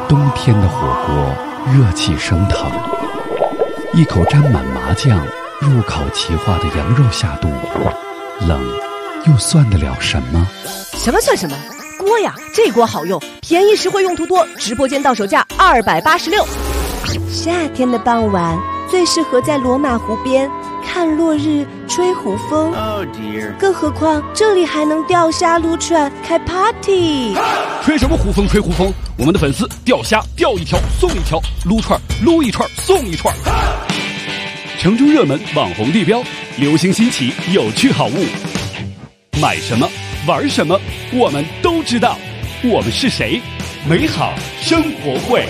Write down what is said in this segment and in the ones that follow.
冬天的火锅热气升腾，一口沾满麻酱入口即化的羊肉下肚，冷又算得了什么？ 什么算什么？锅呀，这锅好用，便宜实惠，用途多，直播间到手价286。夏天的傍晚最适合在罗马湖边看落日、吹湖风。 Oh dear！ 更何况这里还能钓虾、撸串、开 party。 吹什么湖风？吹湖风！我们的粉丝钓虾钓一条送一条，撸串撸一串送一串。城中热门网红地标，流行新奇有趣好物，买什么玩什么我们都知道。我们是谁？美好生活会。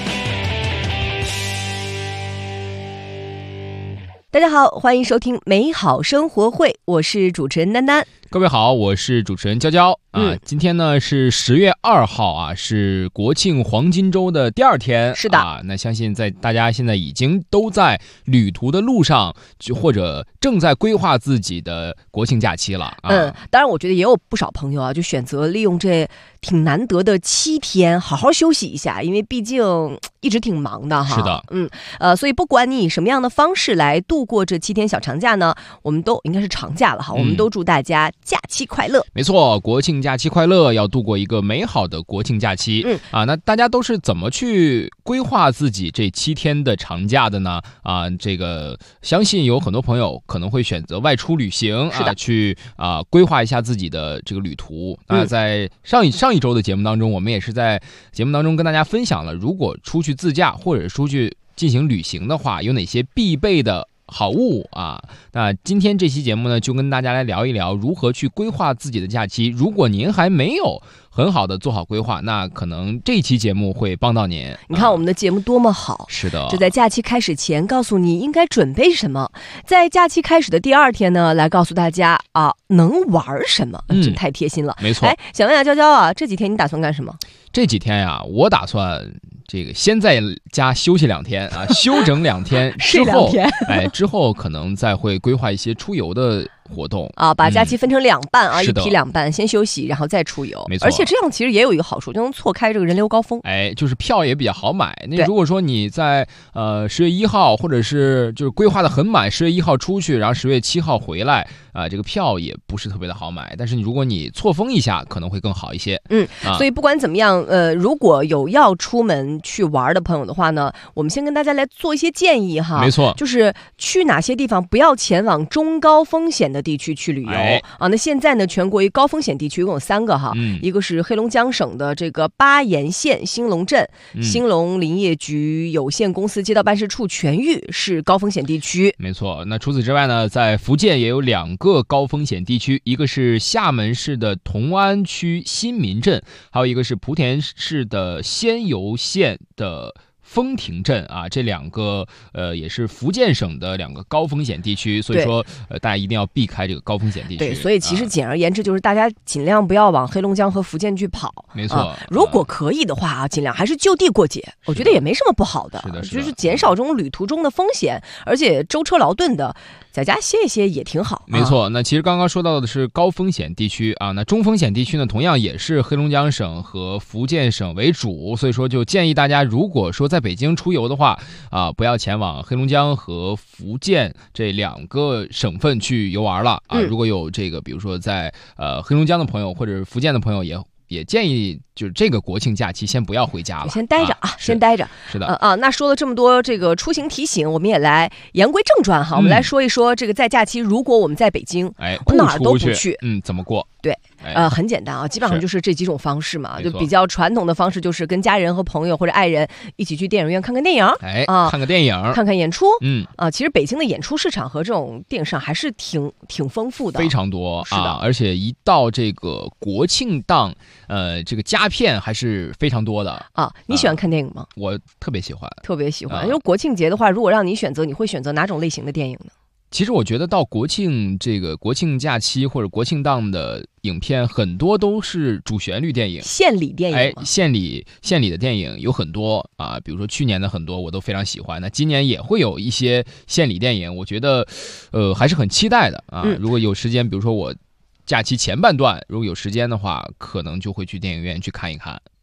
大家好，欢迎收听美好生活会，我是主持人丹丹。 各位好，我是主持人娇娇啊。今天呢是10月2号啊，是国庆黄金周的第2天。 是的啊，那相信大家现在已经都在旅途的路上，或者正在规划自己的国庆假期了啊。 当然我觉得也有不少朋友啊，就选择利用这挺难得的7天好好休息一下，因为毕竟一直挺忙的哈。 是的， 所以不管你以什么样的方式来度过这7天小长假呢，我们都应该是长假了哈，我们都祝大家假期快乐。 没错，国庆假期快乐，要度过一个美好的国庆假期。那大家都是怎么去规划自己这7天的长假的呢？这个相信有很多朋友可能会选择外出旅行去规划一下自己的这个旅途。在上一周的节目当中，我们也是在节目当中跟大家分享了，如果出去自驾或者出去进行旅行的话，有哪些必备的好物啊。那今天这期节目呢，就跟大家来聊一聊如何去规划自己的假期。如果您还没有很好的做好规划，那可能这期节目会帮到您。 你看我们的节目多么好。 是的， 就在假期开始前告诉你应该准备什么，在假期开始的第2天呢，来告诉大家能玩什么。真太贴心了。 没错。 想问一下娇娇啊，这几天你打算干什么？ 这几天呀，我打算这个先在家休息2天啊，休整2天之后，之后可能再会规划一些出游的活动把假期分成2半一批2半，先休息，然后再出游。 没错， 而且这样其实也有一个好处，就能错开这个人流高峰。 就是票也比较好买。那如果说你在10月1号，或者是就是规划的很满，10月1号出去，然后10月7号回来这个票也不是特别的好买。但是如果你错峰一下，可能会更好一些。 所以不管怎么样，如果有要出门去玩的朋友的话呢，我们先跟大家来做一些建议哈。 没错， 就是去哪些地方不要前往中高风险的地区去旅游那现在呢，全国一高风险地区一共有3个哈，一个是黑龙江省的这个巴彦县兴隆镇，兴隆林业局有限公司街道办事处全域是高风险地区。 没错，那除此之外呢，在福建也有2个高风险地区，一个是厦门市的同安区新民镇，还有一个是莆田市的仙游县的丰亭镇这2个也是福建省的2个高风险地区，所以说大家一定要避开这个高风险地区。 对，所以其实简而言之就是大家尽量不要往黑龙江和福建去跑。 没错， 如果可以的话尽量还是就地过节，我觉得也没什么不好的。 是的， 就是减少这种旅途中的风险，而且舟车劳顿的，在家歇一歇也挺好。 没错，那其实刚刚说到的是高风险地区那中风险地区呢，同样也是黑龙江省和福建省为主，所以说就建议大家，如果说在北京出游的话不要前往黑龙江和福建这2个省份去游玩了如果有这个比如说在黑龙江的朋友或者福建的朋友，也建议就是这个国庆假期先不要回家了， 先待着先待着。 是的那说了这么多这个出行提醒，我们也来言归正传哈，我们来说一说这个在假期，如果我们在北京我哪儿都不去怎么过？ 对，很简单基本上就是这几种方式嘛，就比较传统的方式就是跟家人和朋友或者爱人一起去电影院看看电影看个电影， 看看演出。其实北京的演出市场和这种电影市场还是挺丰富的， 非常多是的而且一到这个国庆档这个佳片还是非常多的你喜欢看电影吗？ 我特别喜欢。 因为国庆节的话，如果让你选择，你会选择哪种类型的电影呢？ 其实我觉得到国庆假期或者国庆档的影片，很多都是主旋律电影、 献礼电影献礼的电影有很多比如说去年的很多我都非常喜欢，那今年也会有一些献礼电影，我觉得还是很期待的如果有时间，比如说我假期前半段如果有时间的话，可能就会去电影院去看一看。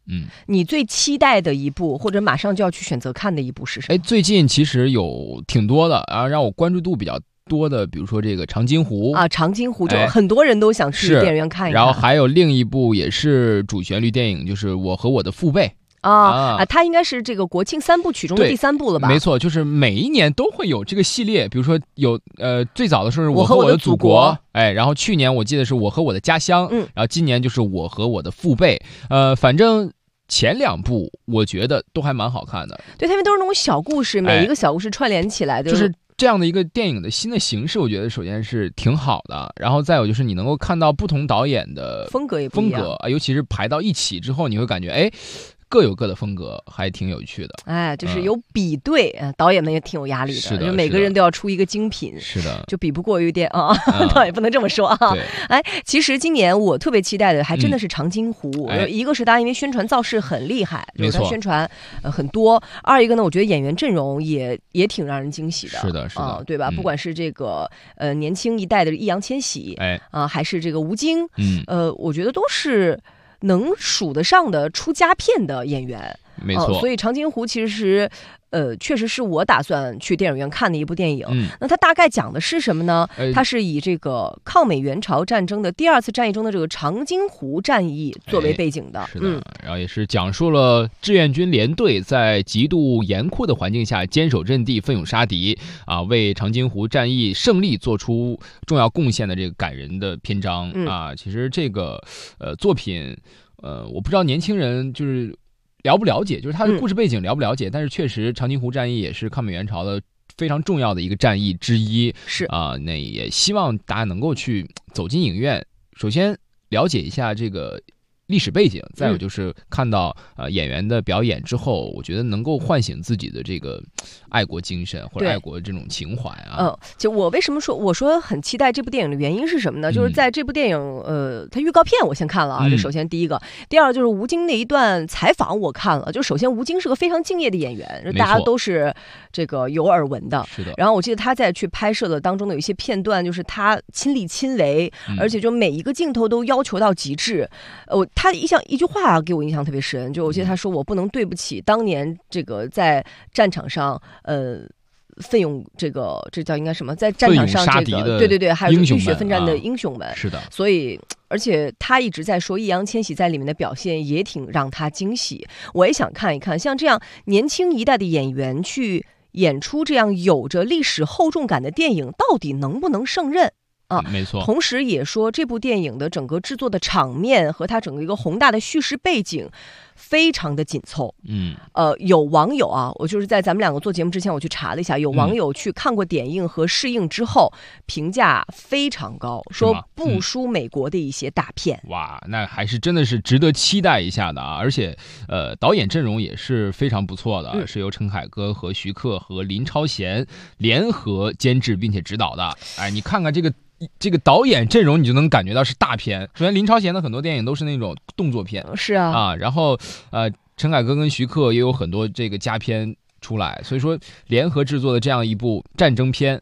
你最期待的一部或者马上就要去选择看的一部是什么？ 最近其实有挺多的，然后让我关注度比较多的，比如说这个长津湖啊，长津湖就很多人都想去电影院看一看。 然后还有另一部也是主旋律电影，就是我和我的父辈。 它应该是这个国庆3部曲中的第3部了吧？ 没错，就是每一年都会有这个系列，比如说有最早的时候是我和我的祖国，然后去年我记得是我和我的家乡，然后今年就是我和我的父辈，反正前2部我觉得都还蛮好看的。 对，他们都是那种小故事，每一个小故事串联起来的， 就是这样的一个电影的新的形式，我觉得首先是挺好的，然后再有就是你能够看到不同导演的风格也不一样， 尤其是排到一起之后，你会感觉各有各的风格，还挺有趣的。 就是有比对，导演们也挺有压力的，就每个人都要出一个精品， 是的， 就比不过有点倒也不能这么说啊。其实今年我特别期待的还真的是长津湖，一个是大家因为宣传造势很厉害，就是它宣传很多；二一个呢，我觉得演员阵容也挺让人惊喜的， 是的，是的， 对吧？不管是这个年轻一代的易烊千玺，还是这个吴京，我觉得都是能数得上的出佳片的演员， 没错。 所以长津湖其实是确实是我打算去电影院看的一部电影。那它大概讲的是什么呢？它是以这个抗美援朝战争的第2次战役中的这个长津湖战役作为背景的。 是的，然后也是讲述了志愿军联队在极度严酷的环境下坚守阵地、奋勇杀敌为长津湖战役胜利做出重要贡献的这个感人的篇章其实这个作品我不知道年轻人就是了不了解，就是它的故事背景了不了解，但是确实长津湖战役也是抗美援朝的非常重要的一个战役之一， 是那也希望大家能够去走进影院，首先了解一下这个历史背景，再有就是看到演员的表演之后，我觉得能够唤醒自己的这个爱国精神或者爱国这种情怀就我为什么说我说很期待这部电影的原因是什么呢？就是在这部电影它预告片我先看了这首先第一个，第二就是吴京那一段采访我看了，就首先吴京是个非常敬业的演员，大家都是这个有耳闻的， 是的。 然后我记得他在去拍摄的当中的有一些片段，就是他亲力亲为，而且就每一个镜头都要求到极致。他一句话给我印象特别深，就我记得他说我不能对不起当年这个在战场上奋勇这叫应该什么，在战场上这个对，还有浴血奋战的英雄们， 是的。 所以而且他一直在说易烊千玺在里面的表现也挺让他惊喜，我也想看一看像这样年轻一代的演员去演出这样有着历史厚重感的电影到底能不能胜任没错。 同时也说这部电影的整个制作的场面和它整个一个宏大的叙事背景非常的紧凑。有网友我就是在咱们两个做节目之前我去查了一下，有网友去看过点映和试映之后评价非常高，说不输美国的一些大片。 哇，那还是真的是值得期待一下的而且导演阵容也是非常不错的，是由陈凯歌和徐克和林超贤联合监制并且执导的。你看看这个导演阵容，你就能感觉到是大片。首先林超贤的很多电影都是那种动作片， 是然后陈凯歌跟徐克也有很多这个佳片出来，所以说联合制作的这样一部战争片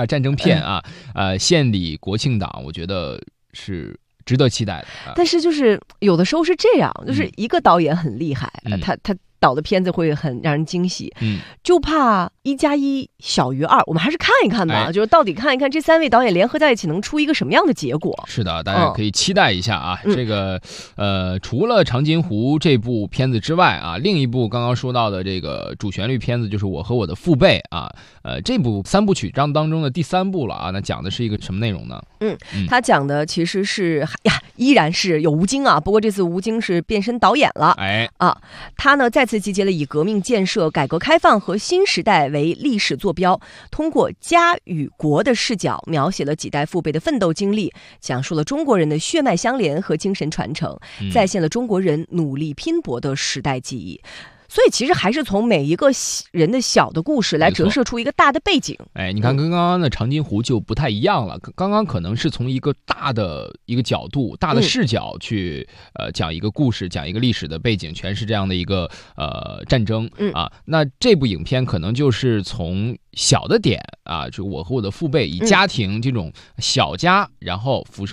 献礼国庆档，我觉得是值得期待的。 但是就是有的时候是这样，就是一个导演很厉害，他导的片子会很让人惊喜，就怕1+1小于2，我们还是看一看吧，就是到底看一看这3位导演联合在一起能出一个什么样的结果。 是的，大家可以期待一下这个除了长津湖这部片子之外另一部刚刚说到的这个主旋律片子就是我和我的父辈这部3部曲当中的第3部了那讲的是一个什么内容呢？ 他讲的其实是依然是有吴京不过这次吴京是变身导演了他呢再次集结了以革命建设、改革开放和新时代为历史坐标，通过家与国的视角描写了几代父辈的奋斗经历，讲述了中国人的血脉相连和精神传承，再现了中国人努力拼搏的时代记忆。所以其实还是从每一个人的小的故事来折射出一个大的背景。 你看跟刚刚的长津湖就不太一样了，刚刚可能是从一个大的一个角度、大的视角去讲一个故事，讲一个历史的背景，全是这样的一个战争那这部影片可能就是从小的点就我和我的父辈以家庭这种小家，然后辐射到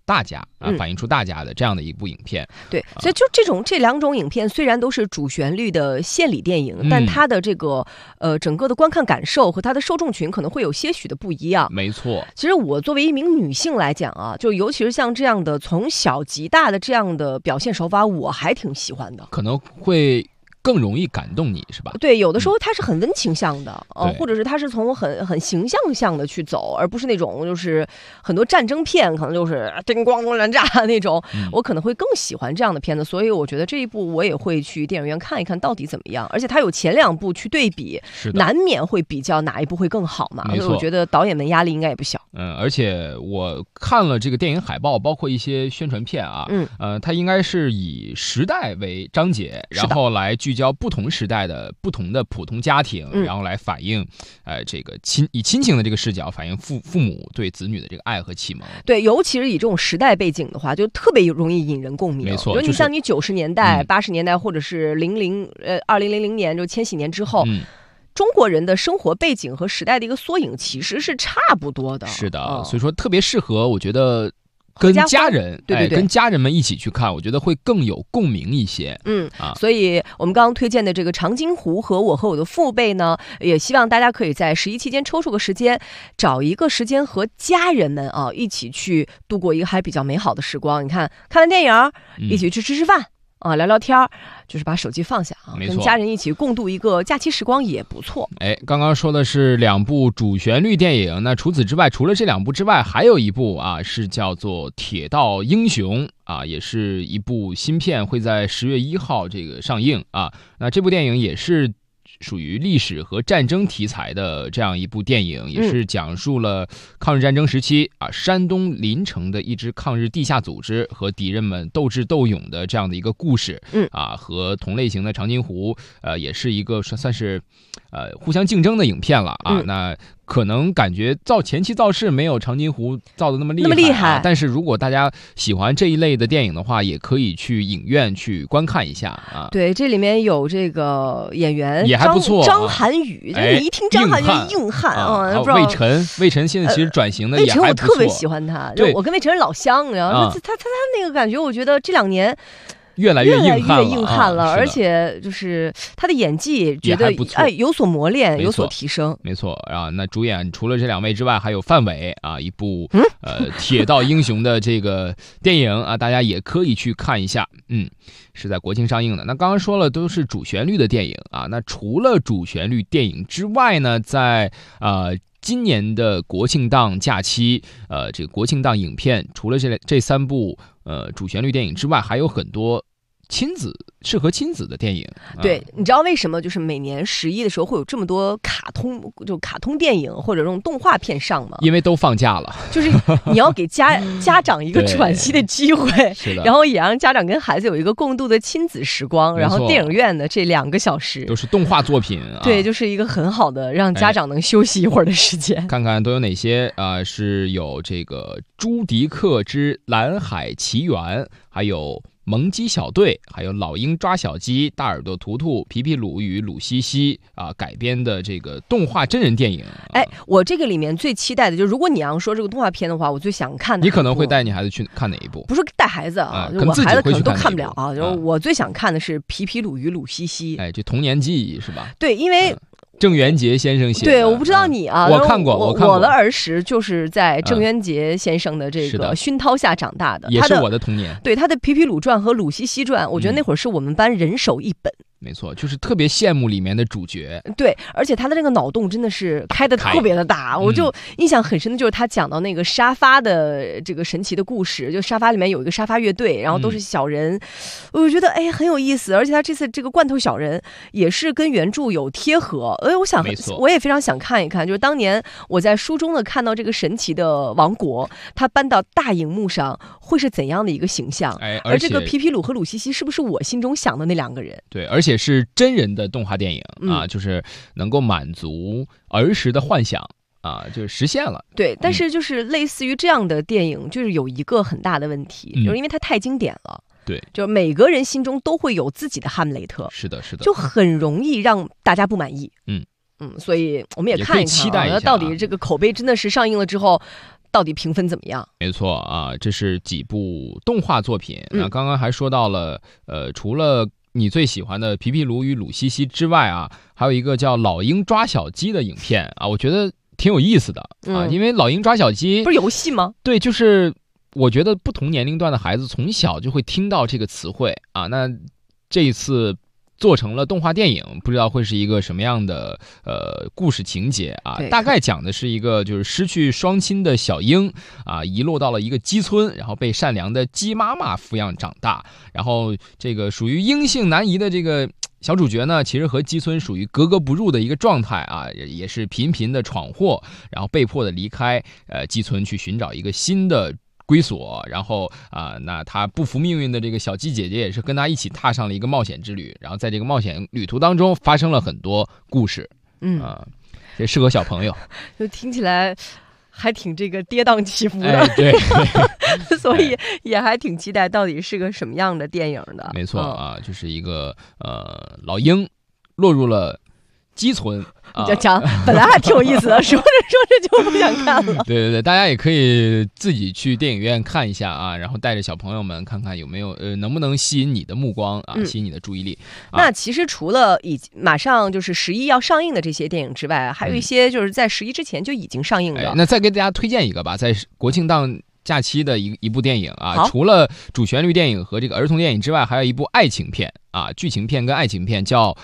大家反映出大家的这样的一部影片。 对，所以就这两种影片虽然都是主旋律的献礼电影，但它的这个整个的观看感受和它的受众群可能会有些许的不一样。 没错， 其实我作为一名女性来讲啊，就尤其是像这样的从小及大的这样的表现手法，我还挺喜欢的， 可能会更容易感动你，是吧？ 对，有的时候它是很温情向的，或者是它是从很形象向的去走，而不是那种就是很多战争片可能就是叮咣咣乱炸那种，我可能会更喜欢这样的片子，所以我觉得这一部我也会去电影院看一看到底怎么样，而且它有前2部去对比，难免会比较哪一部会更好嘛，所以我觉得导演们压力应该也不小。 而且我看了这个电影海报，包括一些宣传片啊，它应该是以时代为章节，然后来聚焦不同时代的不同的普通家庭，然后来反映，这个以亲情的这个视角反映父母对子女的这个爱和启蒙。 对，尤其是以这种时代背景的话，就特别容易引人共鸣。 没错， 你像你90年代、80年代，或者是2000年就千禧年之后。中国人的生活背景和时代的一个缩影其实是差不多的。 是的，所以说特别适合，我觉得跟家人， 对， 跟家人们一起去看，我觉得会更有共鸣一些。 所以我们刚刚推荐的这个《长津湖》和《我和我的父辈》呢，也希望大家可以在11期间抽出个时间，找一个时间和家人们一起去度过一个还比较美好的时光。你看完电影，一起去吃饭。聊聊天，就是把手机放下跟家人一起共度一个假期时光也不错。 刚刚说的是2部主旋律电影，那除此之外，除了这2部之外，还有一部是叫做《铁道英雄》也是一部新片，会在10月1号这个上映那这部电影也是属于历史和战争题材的这样一部电影，也是讲述了抗日战争时期山东临城的一支抗日地下组织和敌人们斗智斗勇的这样的一个故事。和同类型的长津湖也是一个算是互相竞争的影片了那可能感觉前期造势没有长津湖造的那么厉害，但是如果大家喜欢这一类的电影的话，也可以去影院去观看一下对，这里面有这个演员也还不错， 张涵予，你一听张涵予硬汉魏晨现在其实转型的也还不错。 魏晨我特别喜欢他，我跟魏晨是老乡，然后他那个感觉，我觉得这2年。 越来越硬汉了，而且就是他的演技觉得有所磨练，有所提升。 没错那主演除了这2位之外，还有范伟一部铁道英雄的这个电影大家也可以去看一下。是在国庆上映的。那刚刚说了都是主旋律的电影那除了主旋律电影之外呢，在今年的国庆档假期，这个国庆档影片，除了这3部主旋律电影之外，还有很多适合亲子的电影。 对，你知道为什么就是每年11的时候会有这么多卡通电影或者这种动画片上吗？ 因为都放假了， 就是你要给家长一个喘息的机会，然后也让家长跟孩子有一个共度的亲子时光。然后电影院的这2个小时都是动画作品对，就是一个很好的让家长能休息一会儿的时间。 看看都有哪些是有这个《朱迪克之蓝海奇缘》，还有萌鸡小队，还有老鹰抓小鸡、大耳朵图图、皮皮鲁与鲁西西改编的这个动画真人电影。 我这个里面最期待的就是，如果你要说这个动画片的话，我最想看的， 你可能会带你孩子去看哪一部？ 不是带孩子我孩子可能都看不了就是我最想看的是皮皮鲁与鲁西西。 这童年记忆是吧？ 对，因为郑渊洁先生写的。 对，我不知道你我看过， 我的儿时就是在郑渊洁先生的这个熏陶下长大的， 也是我的童年。 对，他的《皮皮鲁传》和《鲁西西传》，我觉得那会儿是我们班人手一本。 没错，就是特别羡慕里面的主角。 对，而且他的那个脑洞真的是开得特别的大，我就印象很深的就是他讲到那个沙发的这个神奇的故事，就沙发里面有一个沙发乐队，然后都是小人，我觉得很有意思，而且他这次这个罐头小人也是跟原著有贴合，我也非常想看一看，就是当年我在书中的看到这个神奇的王国，他搬到大荧幕上会是怎样的一个形象，而这个皮皮鲁和鲁西西是不是我心中想的那2个人？ 对，而且是真人的动画电影就是能够满足儿时的幻想就是实现了。 对，但是就是类似于这样的电影，就是有一个很大的问题，就是因为它太经典了。 对， 就是每个人心中都会有自己的哈姆雷特。 是的，是的， 就很容易让大家不满意。所以我们也看一看到底这个口碑真的是上映了之后。 到底评分怎么样？ 没错啊，这是几部动画作品。那刚刚还说到了，除了你最喜欢的皮皮鲁与鲁西西之外啊，还有一个叫老鹰抓小鸡的影片啊，我觉得挺有意思的啊，因为老鹰抓小鸡不是游戏吗？ 对，就是我觉得不同年龄段的孩子从小就会听到这个词汇啊。那这一次做成了动画电影，不知道会是一个什么样的故事情节啊？大概讲的是一个就是失去双亲的小鹰啊，遗落到了一个鸡村，然后被善良的鸡妈妈抚养长大。然后这个属于鹰性难移的这个小主角呢，其实和鸡村属于格格不入的一个状态啊，也是频频的闯祸，然后被迫的离开鸡村去寻找一个新的归所。然后那他不服命运的这个小鸡姐姐也是跟他一起踏上了一个冒险之旅，然后在这个冒险旅途当中发生了很多故事。也适合小朋友， 就听起来还挺这个跌宕起伏的， 对所以也还挺期待到底是个什么样的电影的。 没错啊，就是一个老鹰落入了鸡村。 讲本来还挺有意思的，说着就不想看了。 对，大家也可以自己去电影院看一下啊，然后带着小朋友们看看有没有能不能吸引你的目光啊，吸引你的注意力。 那其实除了马上就是11要上映的这些电影之外，还有一些就是在11之前就已经上映的。 那再给大家推荐一个吧，在国庆档假期的一部电影啊，除了主旋律电影和这个儿童电影之外，还有一部爱情片啊，剧情片跟爱情片，叫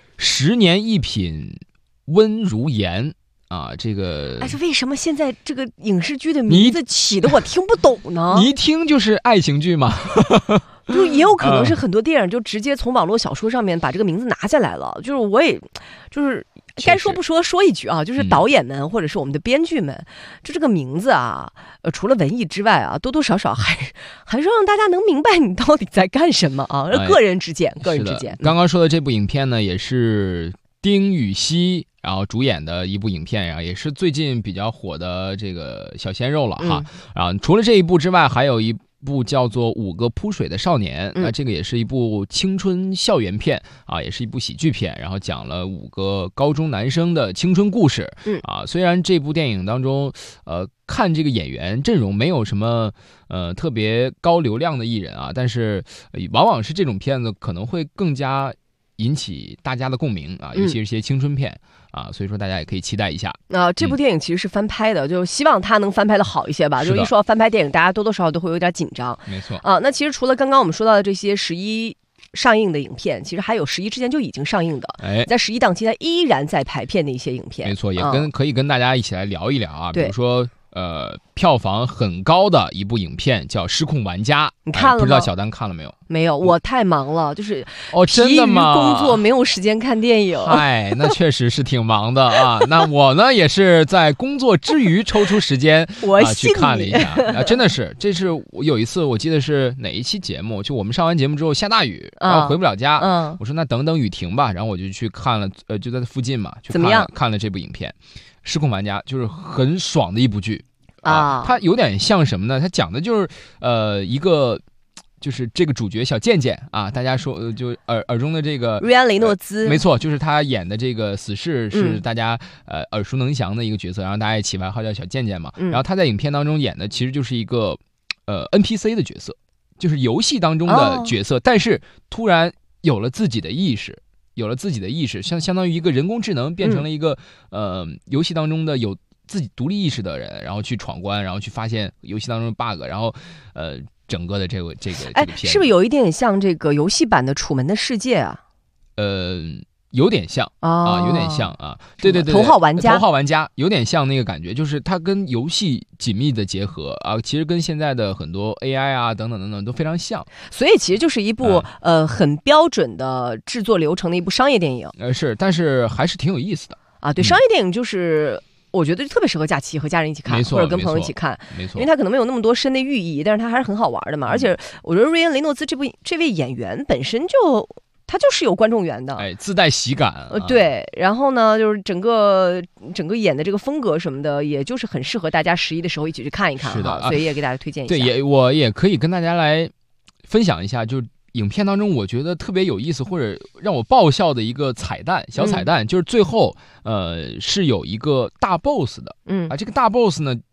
10年一品温如言啊。这个为什么现在这个影视剧的名字起的我听不懂呢？ 你一听就是爱情剧嘛。 就也有可能是很多电影就直接从网络小说上面把这个名字拿下来了。就是我也就是该说不说一句啊，就是导演们或者是我们的编剧们，就这个名字啊，除了文艺之外啊，多多少少还是让大家能明白你到底在干什么啊。个人之见。 刚刚说的这部影片呢，也是丁禹兮然后主演的一部影片，然后也是最近比较火的这个小鲜肉了哈。然后除了这一部之外，还有一部叫做《5个扑水的少年》，那这个也是一部青春校园片啊，也是一部喜剧片，然后讲了5个高中男生的青春故事。虽然这部电影当中看这个演员阵容没有什么特别高流量的艺人啊，但是往往是这种片子可能会更加引起大家的共鸣啊，尤其是一些青春片啊，所以说大家也可以期待一下。 这部电影其实是翻拍的，就希望它能翻拍的好一些吧。就一说到翻拍电影，大家多多少少都会有点紧张。 没错那其实除了刚刚我们说到的这些11上映的影片，其实还有11之前就已经上映的，在11档期它依然在排片的一些影片。 没错，也可以跟大家一起来聊一聊啊，比如说票房很高的一部影片叫《失控玩家》， 你看了吗？ 不知道小丹看了没有？ 没有，我太忙了，就是真的吗？ 工作没有时间看电影。 那确实是挺忙的啊。那我呢也是在工作之余抽出时间去看了一下真的是，这是我有一次我记得是哪一期节目，就我们上完节目之后下大雨，然后回不了家，我说那等等雨停吧，然后我就去看了，就在附近嘛， 怎么样？ 看了这部影片《失控玩家》，就是很爽的一部剧。它有点像什么呢？它讲的就是一个就是这个主角小贱贱啊，大家说就耳中的这个瑞安·雷诺兹， 没错，就是他演的这个死侍是大家耳熟能详的一个角色，然后大家也起外号叫小贱贱嘛。然后他在影片当中演的其实就是一个NPC 的角色，就是游戏当中的角色，但是突然有了自己的意识。相当于一个人工智能变成了一个游戏当中的有自己独立意识的人，然后去闯关，然后去发现游戏当中的 bug， 然后整个的这个片是不是有一点像这个游戏版的《楚门的世界》啊？ 有点像有点像啊，对， 头号玩家有点像那个感觉，就是它跟游戏紧密的结合啊，其实跟现在的很多 AI 啊等等都非常像， 所以其实就是一部很标准的制作流程的一部商业电影。 但是还是挺有意思的啊。对，商业电影就是我觉得特别适合假期和家人一起看，或者跟朋友一起看， 没错， 因为它可能没有那么多深的寓意，但是它还是很好玩的嘛。而且我觉得瑞恩·雷诺兹这位演员本身他就是有观众缘的， 自带喜感。 对，然后呢，就是整个演的这个风格什么的，也就是很适合大家11的时候一起去看一看。 是的， 所以也给大家推荐一下。 对，我也可以跟大家来分享一下，就影片当中我觉得特别有意思或者让我爆笑的一个小彩蛋，就是最后是有一个大 boss 的。这个大 boss 呢，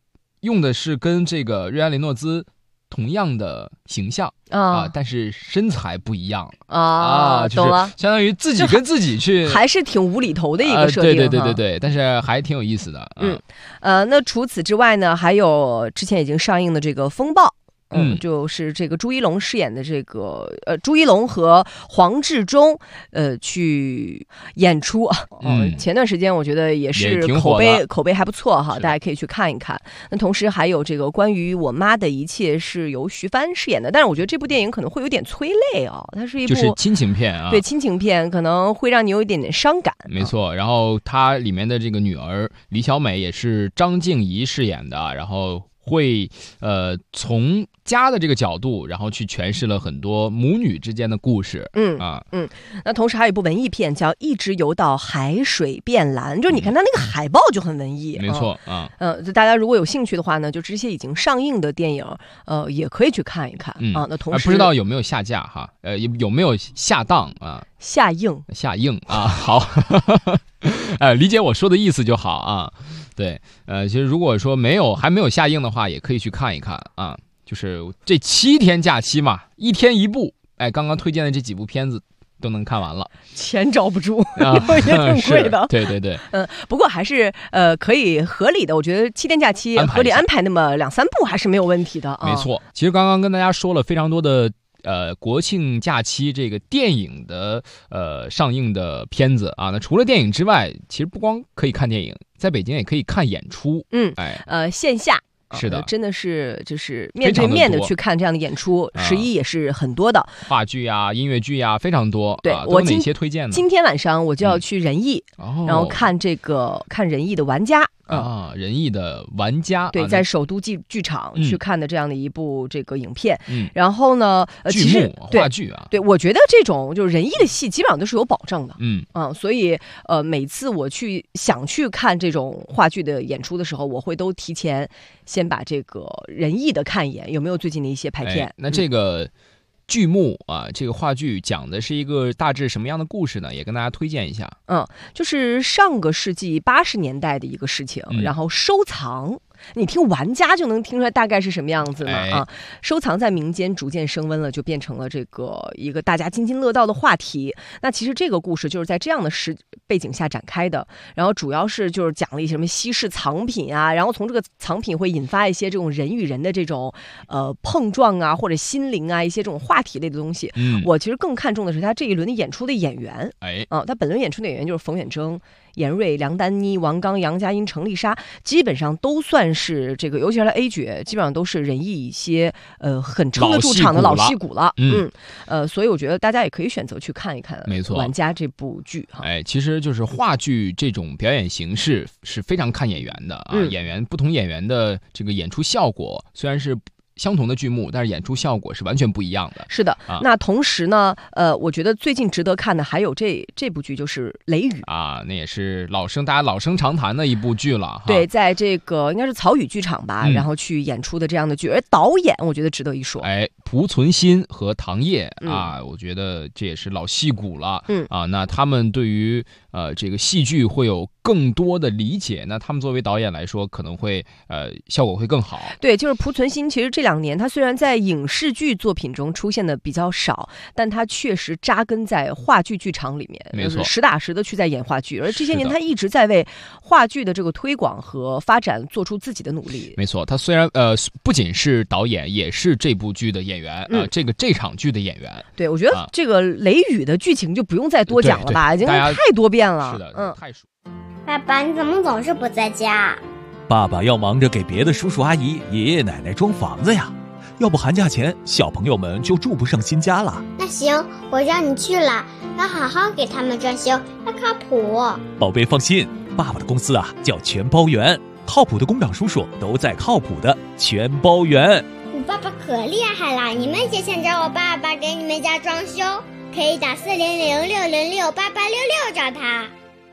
用的是跟这个瑞安·雷诺兹同样的形象但是身材不一样懂了， 就是相当于自己跟自己去， 还是挺无厘头的一个设定。 对，但是还挺有意思的。 那除此之外呢，还有之前已经上映的这个《风暴》。就是这个朱一龙饰演的这个朱一龙和黄志忠去演出前段时间我觉得也是口碑还不错哈，大家可以去看一看。那同时还有这个关于我妈的一切是由徐帆饰演的，但是我觉得这部电影可能会有点催泪它是一部就是亲情片对，亲情片可能会让你有一点点伤感。 没错，然后它里面的这个女儿李小美也是张静怡饰演的，然后会从家的这个角度，然后去诠释了很多母女之间的故事。 那同时还有一部文艺片叫《一直游到海水变蓝》，就是你看它那个海报就很文艺。 没错大家如果有兴趣的话呢，就这些已经上映的电影也可以去看一看那同时不知道有没有下架有没有下档下映好理解我说的意思就好对，其实如果说还没有下映的话，也可以去看一看就是这7天假期嘛，1天1部，刚刚推荐的这几部片子都能看完了， 钱找不住也挺贵的。 对不过还是可以合理的，我觉得7天假期合理安排那么2-3部还是没有问题的没错，其实刚刚跟大家说了非常多的国庆假期这个电影的上映的片子那除了电影之外，其实不光可以看电影，在北京也可以看演出。 线下是的， 真的是就是面对面的去看这样的演出，11也是很多的， 话剧音乐剧非常多。 对， 我哪些推荐呢？ 今天晚上我就要去仁义，然后看仁义的玩家。 仁义的玩家对，在首都剧场去看的这样的一部这个影片。然后呢， 剧目话剧对，我觉得这种就是仁义的戏基本上都是有保证的。所以每次我想去看这种话剧的演出的时候，我会都提前先把这个仁义的看一眼，有没有最近的一些排片。 那这个剧目这个话剧讲的是一个大致什么样的故事呢？也跟大家推荐一下。 就是上个世纪80年代的一个事情，然后收藏。你听玩家就能听出来大概是什么样子呢？收藏在民间逐渐升温了，就变成了这个一个大家津津乐道的话题。那其实这个故事就是在这样的背景下展开的，然后主要是就是讲了一些什么稀世藏品然后从这个藏品会引发一些这种人与人的这种碰撞或者心灵一些这种话题类的东西。我其实更看重的是他这一轮的演出的演员。他本轮演出的演员就是冯远征、严瑞、梁丹妮、王刚、杨佳音、程丽莎，基本上都算是这个，尤其是 A 角，基本上都是仁义一些很撑得住场的老戏骨了。所以我觉得大家也可以选择去看一看。 没错， 玩家这部剧其实就是话剧这种表演形式是非常看演员的不同演员的这个演出效果虽然是相同的剧目，但是演出效果是完全不一样的。 是的，那同时呢，我觉得最近值得看的还有这部剧，就是《雷雨》 那也是大家老生常谈的一部剧了。 对，在这个应该是草语剧场吧，然后去演出的这样的剧，而导演我觉得值得一说。 濮存昕和唐烨我觉得这也是老戏骨了。那他们对于这个戏剧会有更多的理解，那他们作为导演来说，可能会效果会更好。 对，就是濮存昕，其实这2年他虽然在影视剧作品中出现的比较少，但他确实扎根在话剧剧场里面， 没错， 实打实的去在演话剧，而这些年他一直在为话剧的这个推广和发展做出自己的努力。 没错，他虽然不仅是导演，也是这部剧的演员这场剧的演员。 对，我觉得这个雷雨的剧情就不用再多讲了吧，已经太多遍了。 是的，太熟。 爸爸，你怎么总是不在家？ 爸爸要忙着给别的叔叔阿姨、爷爷奶奶装房子呀，要不寒假前小朋友们就住不上新家了。 那行，我让你去了，要好好给他们装修，要靠谱。 宝贝放心，爸爸的公司叫全包园，靠谱的工长叔叔都在靠谱的全包园。 你爸爸可厉害了，你们也想找我爸爸给你们家装修，可以打4006068866找他。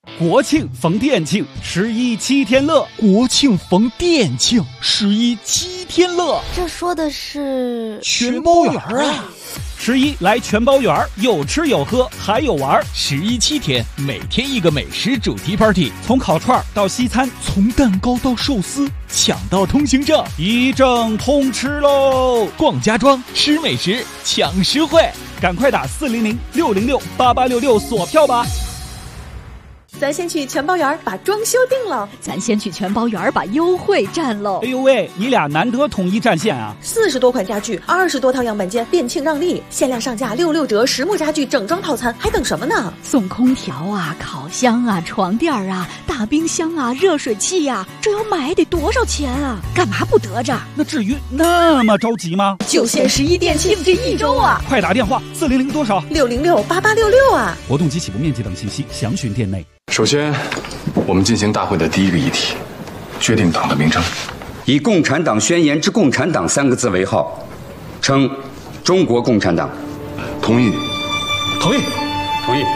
国庆逢店庆，11七天乐。 国庆逢店庆，11七天乐。 这说的是全包圆啊 ！11来全包圆，有吃有喝还有玩。 11七天，每天一个美食主题 party， 从烤串到西餐， 从蛋糕到寿司，抢到通行证， 一证通吃喽！ 逛家装，吃美食，抢实惠， 赶快打400-606-8866锁票吧！ 咱先去全包园把装修定了， 咱先去全包园把优惠占喽。 哎呦喂，你俩难得统一战线啊 ！40多款家具，20多套样板间，店庆让利，限量上架66折，实木家具整装套餐，还等什么呢？ 送空调啊，烤箱啊，床垫啊，大冰箱啊，热水器啊，这要买得多少钱啊？干嘛不得着？ 那至于那么着急吗？ 就限11店庆这1周啊！ 快打电话400多少 ？606-8866啊！ 活动及起步面积等信息详询店内。 首先，我们进行大会的第一个议题，决定党的名称。 以共产党宣言之共产党3个字为号，称中国共产党。 同意。 同意。同意。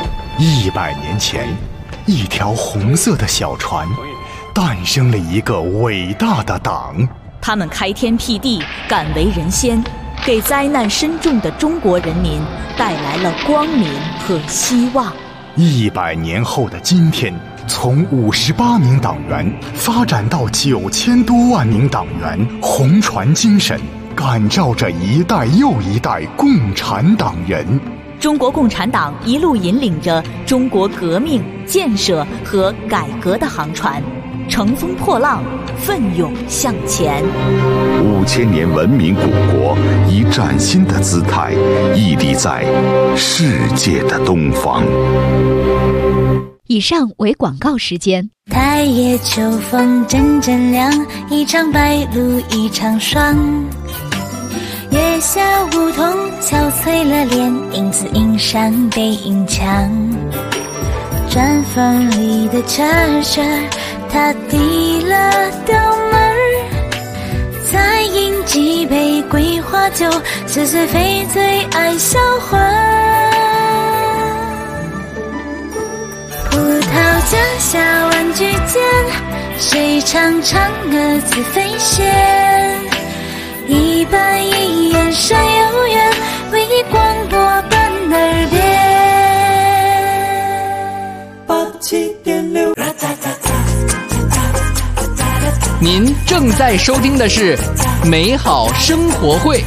100年前，一条红色的小船，诞生了一个伟大的党。 他们开天辟地，敢为人先，给灾难深重的中国人民带来了光明和希望。 100年后的今天，从58名党员发展到9000多万名党员，红船精神感召着一代又一代共产党人。 中国共产党一路引领着中国革命、建设和改革的航船，乘风破浪，奋勇向前。 5000年文明古国以崭新的姿态屹立在世界的东方。 以上为广告时间。 太野秋风阵阵凉，一场白露一场霜。月下梧桐憔悴了脸，影子映上背影墙。砖缝里的车车，他递了刀门，再饮几杯桂花酒，似是非最爱销魂。葡萄架下玩具间，谁唱嫦娥自飞仙？一板一眼山有缘，为你广播伴耳边。87.6。 您正在收听的是美好生活会。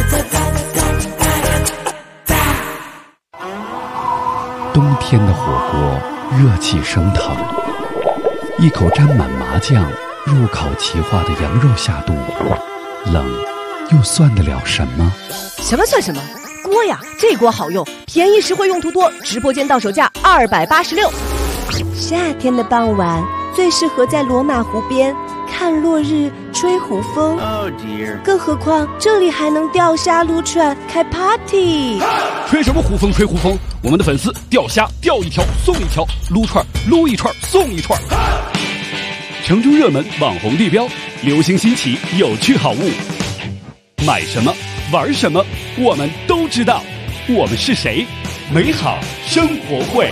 冬天的火锅，热气升腾，一口沾满麻酱、入口即化的羊肉下肚，冷又算得了什么？ 什么算什么？锅呀，这锅好用，便宜实惠，用途多，直播间到手价286。夏天的傍晚，最适合在罗马湖边看落日、吹湖风。更何况这里还能钓虾、撸串、开 party。 吹什么湖风？吹湖风！我们的粉丝钓虾钓一条送一条，撸串撸一串送一串。城中热门网红地标，流行新奇有趣好物，买什么玩什么我们都知道。我们是谁？美好生活会。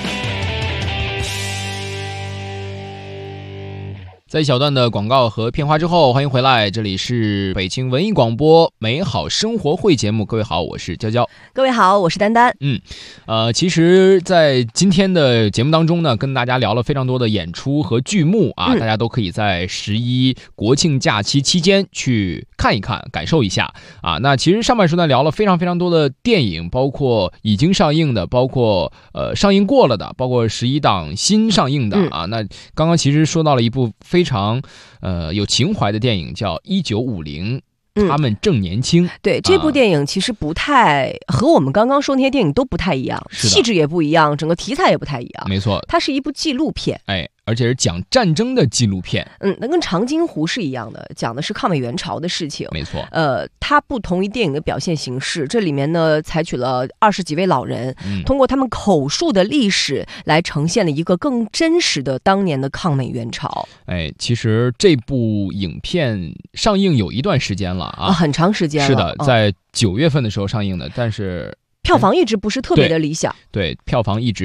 在一小段的广告和片花之后，欢迎回来，这里是北京文艺广播美好生活会节目。各位好，我是娇娇。 各位好，我是丹丹。 其实在今天的节目当中呢，跟大家聊了非常多的演出和剧目啊，大家都可以在11国庆假期期间去看一看，感受一下啊。那其实上半时段聊了非常非常多的电影，包括已经上映的，包括上映过了的，包括11档新上映的啊。那刚刚其实说到了一部非常有情怀的电影，叫1950。他们正年轻。 对，这部电影其实不太和我们刚刚说那些电影都不太一样，气质也不一样，整个题材也不太一样。 没错， 它是一部纪录片。 而且是讲战争的纪录片。 那跟长津湖是一样的，讲的是抗美援朝的事情。 没错。 它不同于电影的表现形式，这里面呢采取了20几位老人，通过他们口述的历史来呈现了一个更真实的当年的抗美援朝。 其实这部影片上映有一段时间了啊， 很长时间了。 是的，在9月份的时候上映的，但是票房一直不是特别的理想。 对，票房一直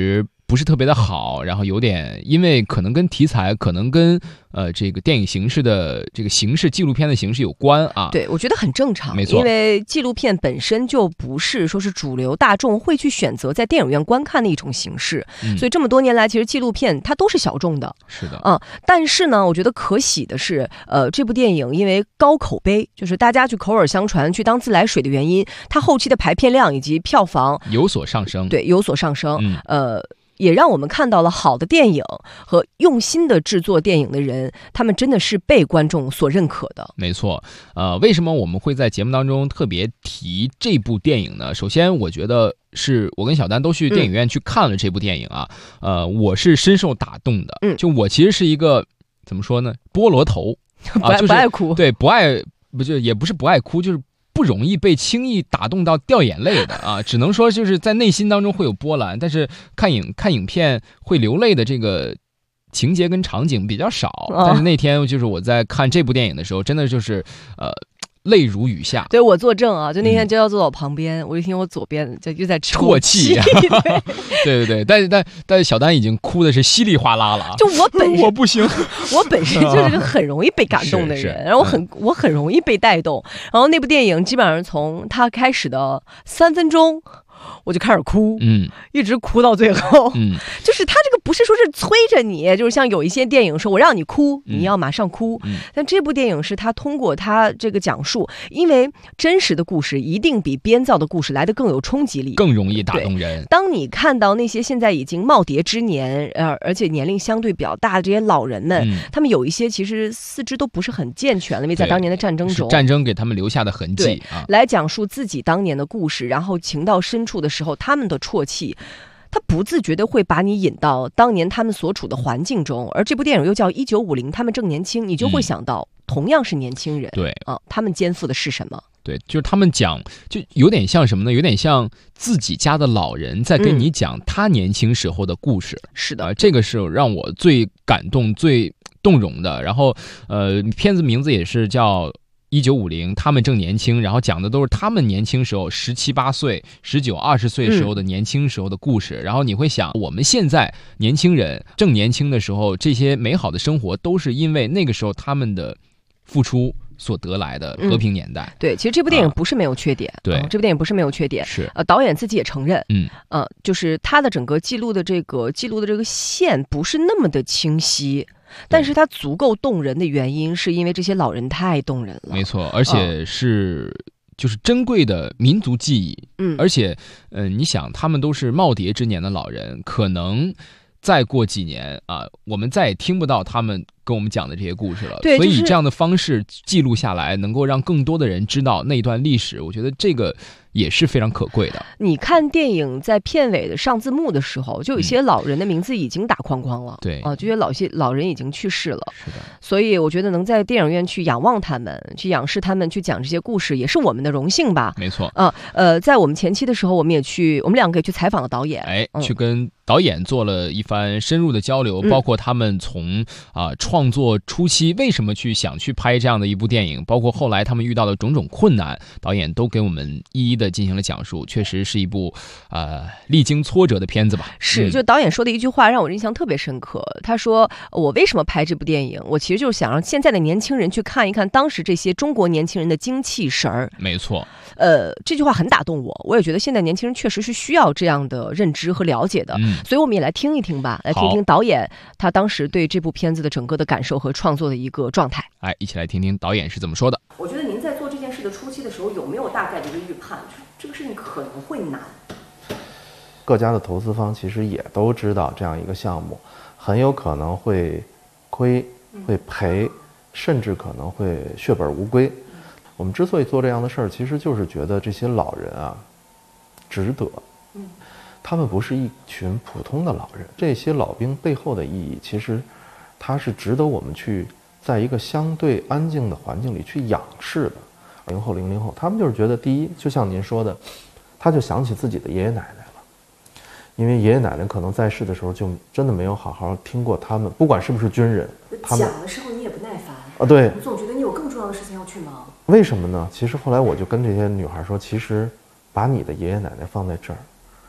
不是特别的好，然后有点因为可能跟题材，可能跟这个电影形式的这个形式，纪录片的形式有关啊。 对，我觉得很正常， 没错， 因为纪录片本身就不是说是主流大众会去选择在电影院观看的一种形式，所以这么多年来，其实纪录片它都是小众的。 是的， 但是呢，我觉得可喜的是，这部电影因为高口碑，就是大家去口耳相传、去当自来水的原因，它后期的排片量以及票房有所上升。 对，有所上升。也让我们看到了好的电影和用心的制作电影的人，他们真的是被观众所认可的。 没错，为什么我们会在节目当中特别提这部电影呢？首先，我觉得是我跟小丹都去电影院去看了这部电影啊，我是深受打动的。就我其实是一个怎么说呢，菠萝头啊， 不爱哭， 对，也不是不爱哭，就是不容易被轻易打动到掉眼泪的啊，只能说就是在内心当中会有波澜，但是看影片会流泪的这个情节跟场景比较少。但是那天就是我在看这部电影的时候，真的就是泪如雨下。 对，我作证啊，就那天就要坐到我旁边，我一听我左边就在啜泣。对，但小丹已经哭的是稀里哗啦了。 就我不行， 我本身就是个很容易被感动的人，然后我很容易被带动。然后那部电影基本上从它开始的3分钟。我就开始哭，一直哭到最后，就是他这个不是说是催着你，就是像有一些电影说我让你哭，你要马上哭，但这部电影是他通过他这个讲述，因为真实的故事一定比编造的故事来得更有冲击力， 更容易打动人。 当你看到那些现在已经耄耋之年，而且年龄相对比较大的这些老人们，他们有一些其实四肢都不是很健全了，因为在当年的战争中， 战争给他们留下的痕迹来讲述自己当年的故事，然后情到深处的时候，他们的啜泣，他不自觉的会把你引到当年他们所处的环境中。而这部电影又叫1950，他们正年轻，你就会想到同样是年轻人， 对他们肩负的是什么？ 对，就是他们讲，就有点像什么呢？有点像自己家的老人在跟你讲他年轻时候的故事。 是的， 这个是让我最感动、最动容的。然后，片子名字也是叫1950，他们正年轻，然后讲的都是他们年轻时候17、18岁、19、20岁时候的年轻时候的故事。然后你会想，我们现在年轻人正年轻的时候，这些美好的生活都是因为那个时候他们的付出所得来的和平年代。 对，其实这部电影不是没有缺点， 对， 这部电影不是没有缺点， 是导演自己也承认，就是他的整个记录的这个线不是那么的清晰。但是它足够动人的原因，是因为这些老人太动人了。 没错，而且是就是珍贵的民族记忆。而且你想，他们都是耄耋之年的老人，可能再过几年我们再也听不到他们跟我们讲的这些故事了。 对， 所以以这样的方式记录下来，能够让更多的人知道那段历史，我觉得这个也是非常可贵的。 你看电影在片尾的上字幕的时候，就有些老人的名字已经打框框了。 对这些老人已经去世了。 是的， 所以我觉得能在电影院去仰望他们，去仰视他们，去讲这些故事，也是我们的荣幸吧。 没错。 在我们前期的时候，我们两个也去采访了导演， 去跟导演做了一番深入的交流，包括他们从创作初期为什么想去拍这样的一部电影，包括后来他们遇到的种种困难，导演都给我们一一的进行了讲述。确实是一部历经挫折的片子吧。 是，就导演说的一句话让我印象特别深刻。他说：“我为什么拍这部电影？我其实就是想让现在的年轻人去看一看当时这些中国年轻人的精气神儿。” 没错。 这句话很打动我，我也觉得现在年轻人确实是需要这样的认知和了解的。所以我们也来听一听吧，来听听导演他当时对这部片子的整个的感受和创作的一个状态。 一起来听听导演是怎么说的。 我觉得您在做这件事的初期的时候，有没有大概的一个预判，这个事情可能会难？ 各家的投资方其实也都知道这样一个项目很有可能会亏、会赔，甚至可能会血本无归。我们之所以做这样的事儿，其实就是觉得这些老人值得。他们不是一群普通的老人，这些老兵背后的意义，其实它是值得我们去在一个相对安静的环境里去仰视的。90后、00后，他们就是觉得，第一，就像您说的，他就想起自己的爷爷奶奶了，因为爷爷奶奶可能在世的时候就真的没有好好听过他们，不管是不是军人，他们讲的时候你也不耐烦对， 你总觉得你有更重要的事情要去忙。 为什么呢？其实后来我就跟这些女孩说，其实把你的爷爷奶奶放在这儿，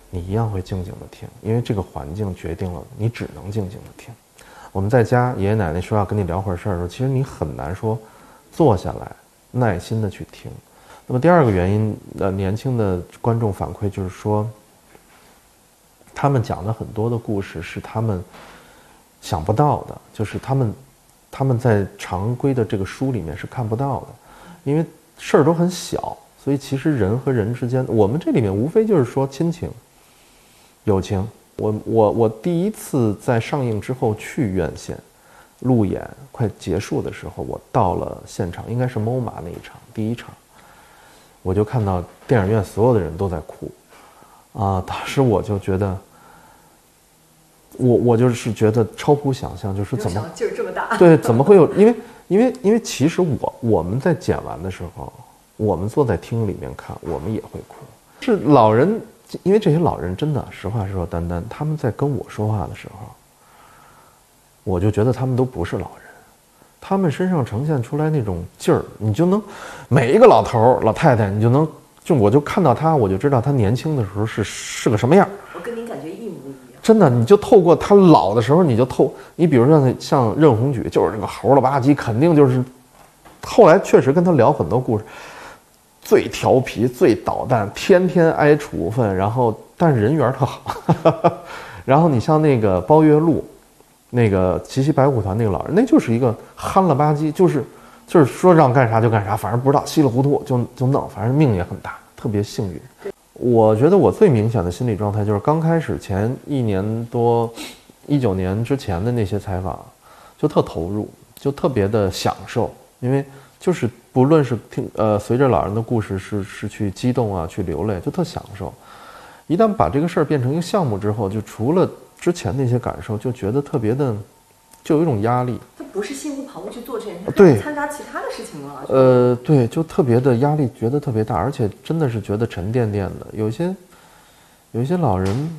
你一样会静静的听，因为这个环境决定了你只能静静的听。我们在家，爷爷奶奶说要跟你聊会儿事儿的时候，其实你很难说坐下来耐心的去听。那么第二个原因，年轻的观众反馈就是说，他们讲的很多的故事是他们想不到的，就是他们在常规的这个书里面是看不到的，因为事儿都很小，所以其实人和人之间，我们这里面无非就是说亲情、友情。我第一次在上映之后去院线路演快结束的时候，我到了现场，应该是 MoMA 那一场第一场，我就看到电影院所有的人都在哭啊！当时我就觉得，我就是觉得超乎想象，就是怎么劲儿这么大？对， 怎么会有？因为其实我们在剪完的时候，我们坐在厅里面看，我们也会哭。是老人。因为这些老人真的，实话实说，丹丹，他们在跟我说话的时候，我就觉得他们都不是老人，他们身上呈现出来那种劲儿，你就能每一个老头老太太，你就能我就看到他，我就知道他年轻的时候是个什么样。 我跟您感觉一模一样。真的，你就透过他老的时候，你比如说像任鸿举，就是这个猴了吧唧，肯定就是后来确实跟他聊很多故事。最调皮、最捣蛋，天天挨处分，但是人缘特好。然后你像那个包月禄，那个奇袭白虎团那个老人，那就是一个憨了吧唧，就是说让干啥就干啥，反正不知道，稀里糊涂就弄，反正命也很大，特别幸运。我觉得我最明显的心理状态就是刚开始前1年多，19年之前的那些采访，就特投入，就特别的享受，因为就是不论是随着老人的故事是去激动啊，去流泪，就特享受。一旦把这个事儿变成一个项目之后，就除了之前那些感受，就觉得特别的，就有一种压力。 他不是心无旁骛去做这件事， 对， 参加其他的事情了。 对，就特别的压力，觉得特别大，而且真的是觉得沉甸甸的。有一些老人，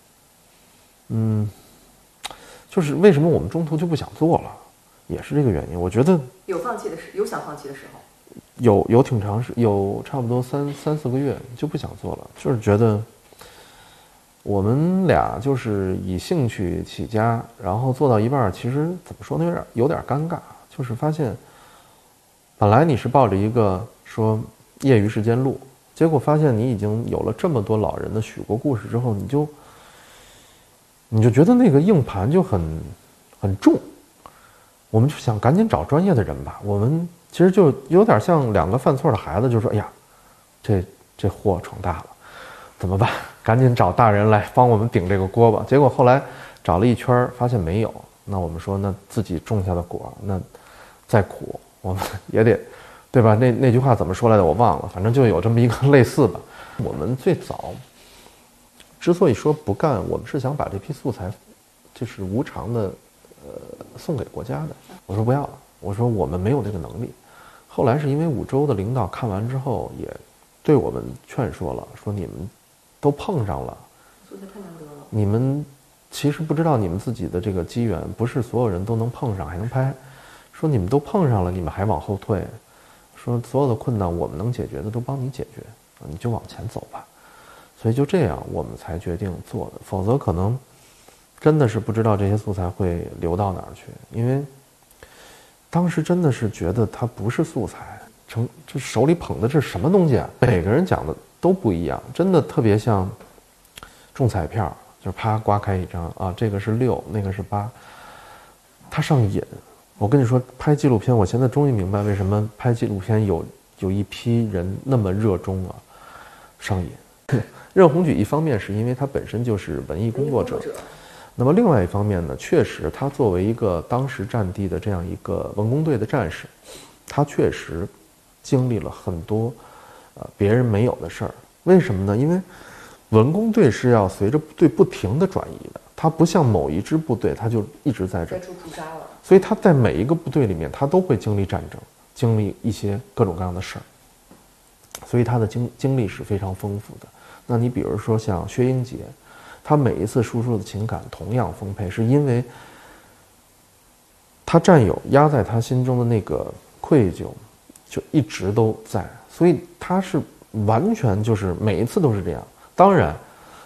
就是为什么我们中途就不想做了？也是这个原因，我觉得有想放弃的时候， 有挺长时，有差不多3、4个月就不想做了，就是觉得我们俩就是以兴趣起家，然后做到一半，其实怎么说呢，有点尴尬，就是发现本来你是抱着一个说业余时间录，结果发现你已经有了这么多老人的许过故事之后，你就觉得那个硬盘就很重。我们就想赶紧找专业的人吧。我们其实就有点像2个犯错的孩子，就说：“哎呀，这祸闯大了，怎么办？赶紧找大人来帮我们顶这个锅吧。”结果后来找了一圈，发现没有。那我们说，那自己种下的果，那再苦我们也得，对吧？那句话怎么说来的？我忘了，反正就有这么一个类似吧。我们最早之所以说不干，我们是想把这批素材，就是无偿的。送给国家的，我说不要了，我说我们没有这个能力。后来是因为5州的领导看完之后，也对我们劝说了，说你们都碰上了， 素材太难得了， 你们其实不知道你们自己的这个机缘，不是所有人都能碰上还能拍。说你们都碰上了，你们还往后退，说所有的困难我们能解决的都帮你解决，你就往前走吧。所以就这样，我们才决定做的，否则可能。真的是不知道这些素材会流到哪儿去，因为当时真的是觉得它不是素材，这手里捧的这是什么东西啊？每个人讲的都不一样，真的特别像中彩票，就是啪刮开一张啊，这个是6，那个是8，它上瘾。我跟你说，拍纪录片，我现在终于明白为什么拍纪录片有一批人那么热衷啊，上瘾。任鸿举一方面是因为他本身就是文艺工作者。那么另外一方面呢，确实他作为一个当时战地的这样一个文工队的战士，他确实经历了很多别人没有的事儿。为什么呢？因为文工队是要随着部队不停的转移的，它不像某一支部队，它就一直在这儿，所以他在每一个部队里面，他都会经历战争，经历一些各种各样的事儿，所以他的经历是非常丰富的。那你比如说像薛英杰。他每一次输出的情感同样丰沛，是因为他战友压在他心中的那个愧疚就一直都在，所以他是完全就是每一次都是这样。当然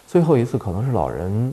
最后一次可能是老人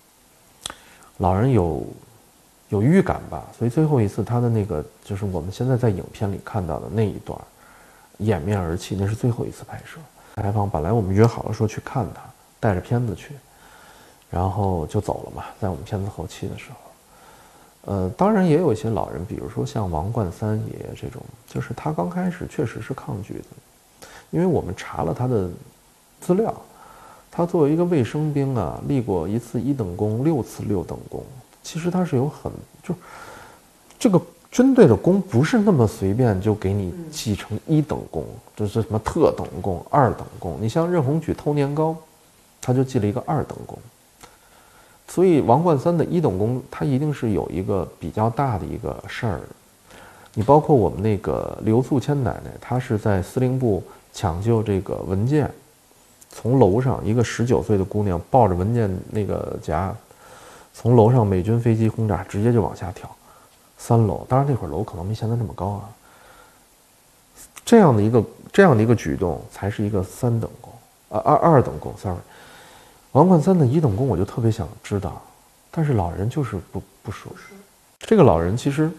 有预感吧，所以最后一次他的那个就是我们现在在影片里看到的那一段掩面而泣，那是最后一次拍摄采访。本来我们约好了说去看他，带着片子去，然后就走了嘛，在我们片子后期的时候。当然也有一些老人，比如说像王冠三爷爷这种，就是他刚开始确实是抗拒的，因为我们查了他的资料，他作为一个卫生兵啊，立过1次1等功，6次6等功，其实他是有就是这个军队的功不是那么随便就给你记成1等功，就是什么特等功、2等功。你像任鸿举偷年糕，他就记了一个2等功。所以王冠三的1等功，他一定是有一个比较大的一个事儿。你包括我们那个刘素谦奶奶，她是在司令部抢救这个文件，从楼上一个19岁的姑娘抱着文件那个夹，从楼上美军飞机轰炸直接就往下跳，3楼，当然那会儿楼可能没现在那么高啊。这样的一个举动才是一个3等功，2等功 ，sorry。王冠三的1等功我就特别想知道，但是老人就是不说。这个老人其实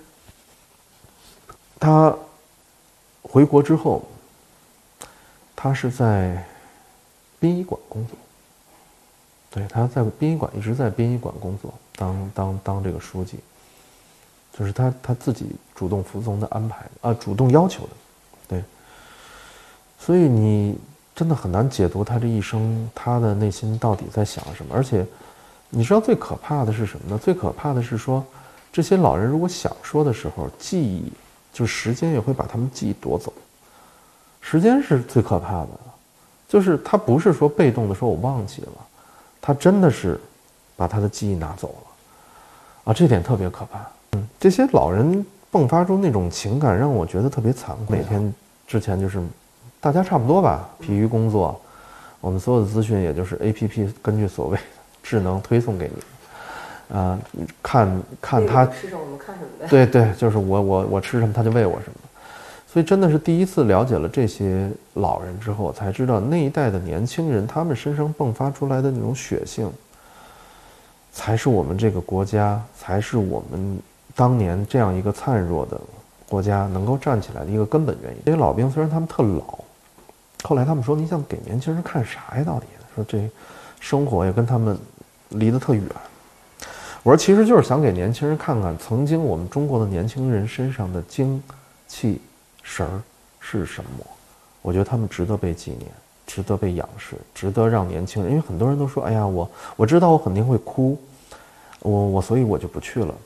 他回国之后，他是在殡仪馆工作。对，他在殡仪馆一直在殡仪馆工作，当这个书记，就是他自己主动服从的安排的主动要求的，对。所以你真的很难解读他这一生，他的内心到底在想什么。而且，你知道最可怕的是什么呢？最可怕的是说，这些老人如果想说的时候，记忆就是时间也会把他们记忆夺走。时间是最可怕的，就是他不是说被动的说我忘记了，他真的是把他的记忆拿走了，这点特别可怕。这些老人迸发出那种情感，让我觉得特别惭愧。每天之前就是。大家差不多吧，疲于工作，我们所有的资讯也就是 APP 根据所谓的智能推送给你，看他吃什么我们看什么呗。 对，就是我吃什么他就喂我什么，所以真的是第一次了解了这些老人之后，我才知道那一代的年轻人他们身上迸发出来的那种血性，才是我们这个国家，才是我们当年这样一个灿弱的国家能够站起来的一个根本原因。这些老兵虽然他们特老。后来他们说：“你想给年轻人看啥呀？到底说这生活也跟他们离得特远。”我说：“其实就是想给年轻人看看，曾经我们中国的年轻人身上的精气神儿是什么。我觉得他们值得被纪念，值得被仰视，值得让年轻人。因为很多人都说：‘哎呀，我知道我肯定会哭，所以我就不去了。’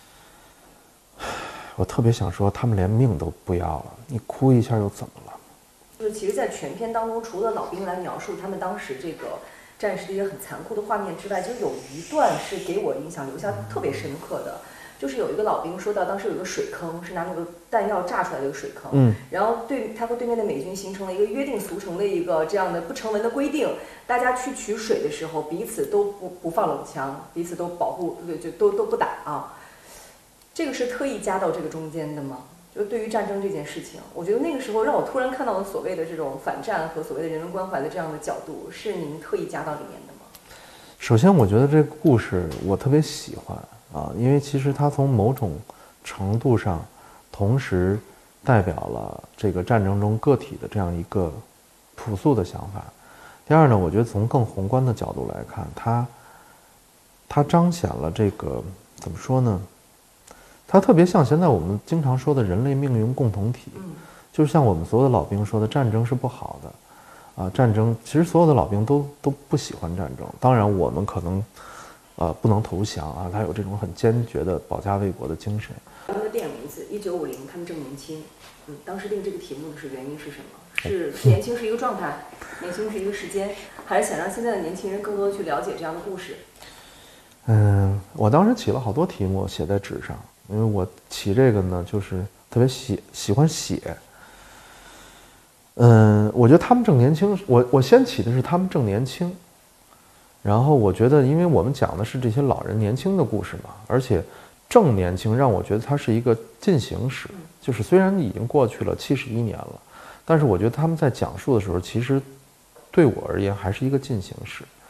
我特别想说，他们连命都不要了，你哭一下又怎么了？” 就是其实，在全片当中，除了老兵来描述他们当时这个战士的一些很残酷的画面之外，其实有一段是给我印象留下特别深刻的，就是有一个老兵说到，当时有一个水坑，是拿那个弹药炸出来的一个水坑，然后他和对面的美军形成了一个约定俗成的一个这样的不成文的规定，大家去取水的时候，彼此都不放冷枪，彼此都保护，就都不打啊。这个是特意加到这个中间的吗？就对于战争这件事情，我觉得那个时候让我突然看到了所谓的这种反战和所谓的人文关怀的这样的角度，是您特意加到里面的吗？ 首先，我觉得这个故事我特别喜欢因为其实它从某种程度上，同时代表了这个战争中个体的这样一个朴素的想法。第二呢，我觉得从更宏观的角度来看，它彰显了这个怎么说呢？它特别像现在我们经常说的人类命运共同体，就是像我们所有的老兵说的，战争是不好的，战争其实所有的老兵都不喜欢战争。当然，我们可能不能投降他有这种很坚决的保家卫国的精神。 他们的电影名字1950，他们正年轻。当时定这个题目的原因是什么？是年轻是一个状态，年轻是一个时间，还是想让现在的年轻人更多的去了解这样的故事？ 我当时起了好多题目写在纸上。因为我起这个呢，就是特别喜欢写。我觉得他们正年轻，我先起的是他们正年轻，然后我觉得，因为我们讲的是这些老人年轻的故事嘛，而且正年轻让我觉得它是一个进行时，就是虽然已经过去了71年了，但是我觉得他们在讲述的时候，其实对我而言还是一个进行时。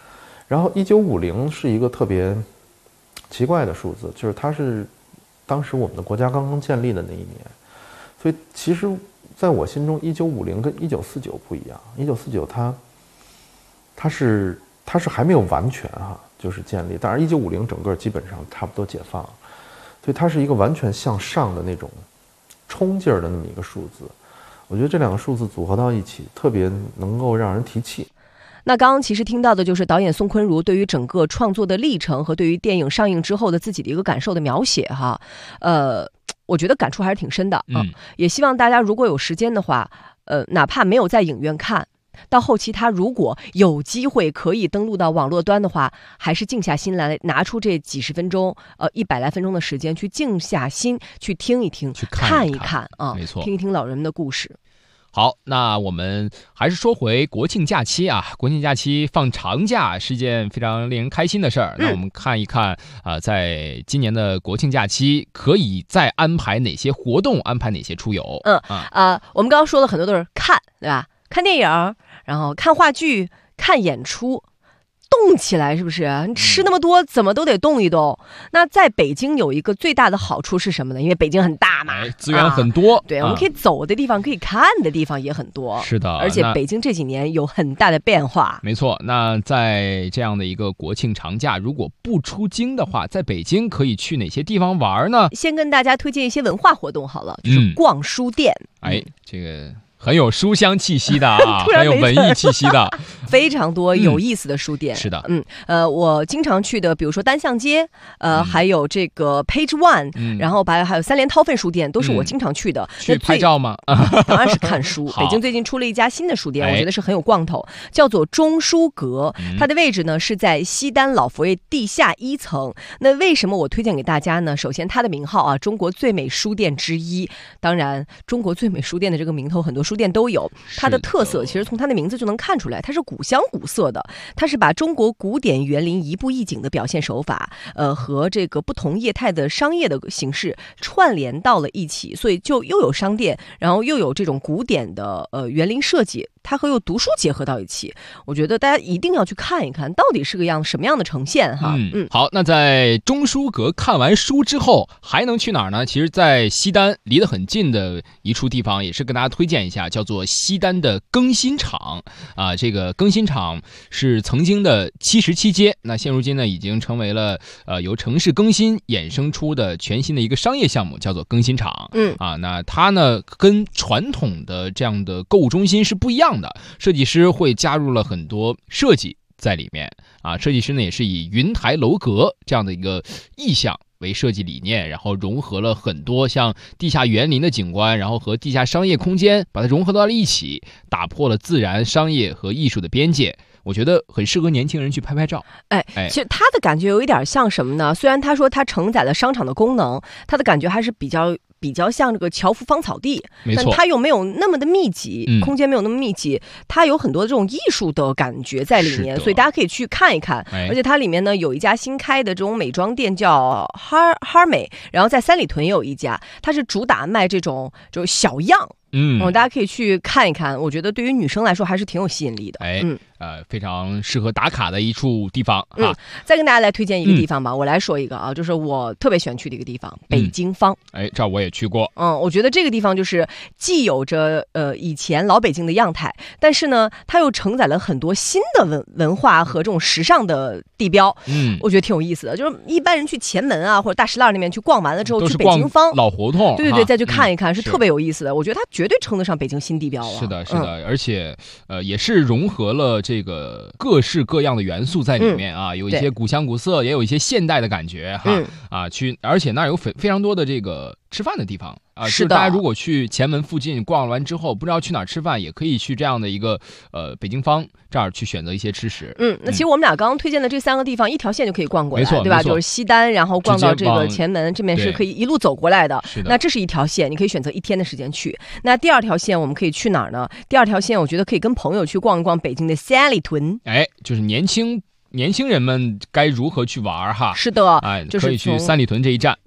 然后1950是一个特别奇怪的数字，就是它是当时我们的国家刚刚建立的那一年，所以其实在我心中1950跟1949不一样，1949它是还没有完全就是建立，当然1950整个基本上差不多解放，所以它是一个完全向上的那种冲劲儿的那么一个数字。我觉得这两个数字组合到一起，特别能够让人提气。 那刚刚其实听到的就是导演宋坤如对于整个创作的历程和对于电影上映之后的自己的一个感受的描写哈，我觉得感触还是挺深的也希望大家如果有时间的话，哪怕没有在影院看，到后期他如果有机会可以登录到网络端的话，还是静下心来拿出这几十分钟100来分钟的时间去静下心去听一听，去看一看没错， 听一听老人们的故事。 好，那我们还是说回国庆假期国庆假期放长假是一件非常令人开心的事儿。那我们看一看在今年的国庆假期可以再安排哪些活动，安排哪些出游。 我们刚刚说了很多都是看，对吧？看电影，然后看话剧，看演出。动起来是不是？你吃那么多，怎么都得动一动。那在北京有一个最大的好处是什么呢？因为北京很大嘛， 资源很多， 对，我们可以走的地方，可以看的地方也很多。 是的， 而且北京这几年有很大的变化。 没错，那在这样的一个国庆长假，如果不出京的话，在北京可以去哪些地方玩呢？ 先跟大家推荐一些文化活动好了，就是逛书店。 这个很有书香气息的很有文艺气息的， 非常多有意思的书店。 是的， 我经常去的，比如说单向街，还有这个 Page One，然后还有三联韬奋书店，都是我经常去的。 去拍照吗？ 当然是看书。北京最近出了一家新的书店，我觉得是很有逛头，叫做中书阁。它的位置呢是在西单老佛爷地下1层。那为什么我推荐给大家呢？首先它的名号中国最美书店之一。当然，中国最美书店的这个名头，很多书店都有。它的特色其实从它的名字就能看出来，它是古香古色的。它是把中国古典园林一步一景的表现手法，和这个不同业态的商业的形式串联到了一起，所以就又有商店，然后又有这种古典的园林设计。它和有读书结合到一起，我觉得大家一定要去看一看，到底是个什么样的呈现哈。 好，那在中书阁看完书之后，还能去哪儿呢？其实，在西单离得很近的一处地方，也是跟大家推荐一下，叫做西单的更新厂这个更新厂是曾经的77街，那现如今呢，已经成为了由城市更新衍生出的全新的一个商业项目，叫做更新厂。那它呢跟传统的这样的购物中心是不一样的。设计师会加入了很多设计在里面设计师呢也是以云台楼阁这样的一个意象为设计理念，然后融合了很多像地下园林的景观，然后和地下商业空间把它融合到了一起，打破了自然、商业和艺术的边界。我觉得很适合年轻人去拍照。 其实它的感觉有一点像什么呢？虽然他说它承载了商场的功能，它的感觉还是比较像这个侨福芳草地，但它又没有那么的密集，空间没有那么密集，它有很多的这种艺术的感觉在里面，所以大家可以去看一看。而且它里面呢有一家新开的这种美妆店叫哈美，然后在三里屯也有一家，它是主打卖这种就是小样。大家可以去看一看，我觉得对于女生来说还是挺有吸引力的。 非常适合打卡的一处地方再跟大家来推荐一个地方吧，我来说一个就是我特别喜欢去的一个地方，北京坊。 这儿我也去过。 我觉得这个地方就是既有着以前老北京的样态，但是呢，它又承载了很多新的文化和这种时尚的地标。我觉得挺有意思的。就是一般人去前门或者大石栏那边去逛完了之后，去北京坊老胡同， 对，再去看一看，是特别有意思的。我觉得它绝对称得上北京新地标了。 是的，而且也是融合了这个各式各样的元素在里面有一些古香古色，也有一些现代的感觉而且那儿有非常多的这个吃饭的地方是的。 大家如果去前门附近逛完之后，不知道去哪儿吃饭，也可以去这样的一个北京坊这儿去选择一些吃食。 那其实我们俩刚刚推荐的这3个地方，一条线就可以逛过来， 没错， 对吧？就是西单，然后逛到这个前门，这边是可以一路走过来的。那这是一条线，你可以选择1天的时间去。那第二条线我们可以去哪儿呢？第二条线我觉得可以跟朋友去逛一逛北京的三里屯。 就是年轻人们该如何去玩是的， 就是可以去三里屯这一站。